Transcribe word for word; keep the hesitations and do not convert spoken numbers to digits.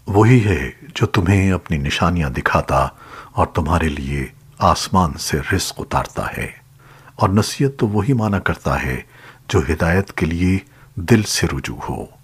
वही है जो तुम्हें अपनी निशानियां दिखाता और तुम्हारे लिए आसमान से रिस्क उतारता है। और नसीहत तो वही माना करता है जो हिदायत के लिए दिल से रुजू हो।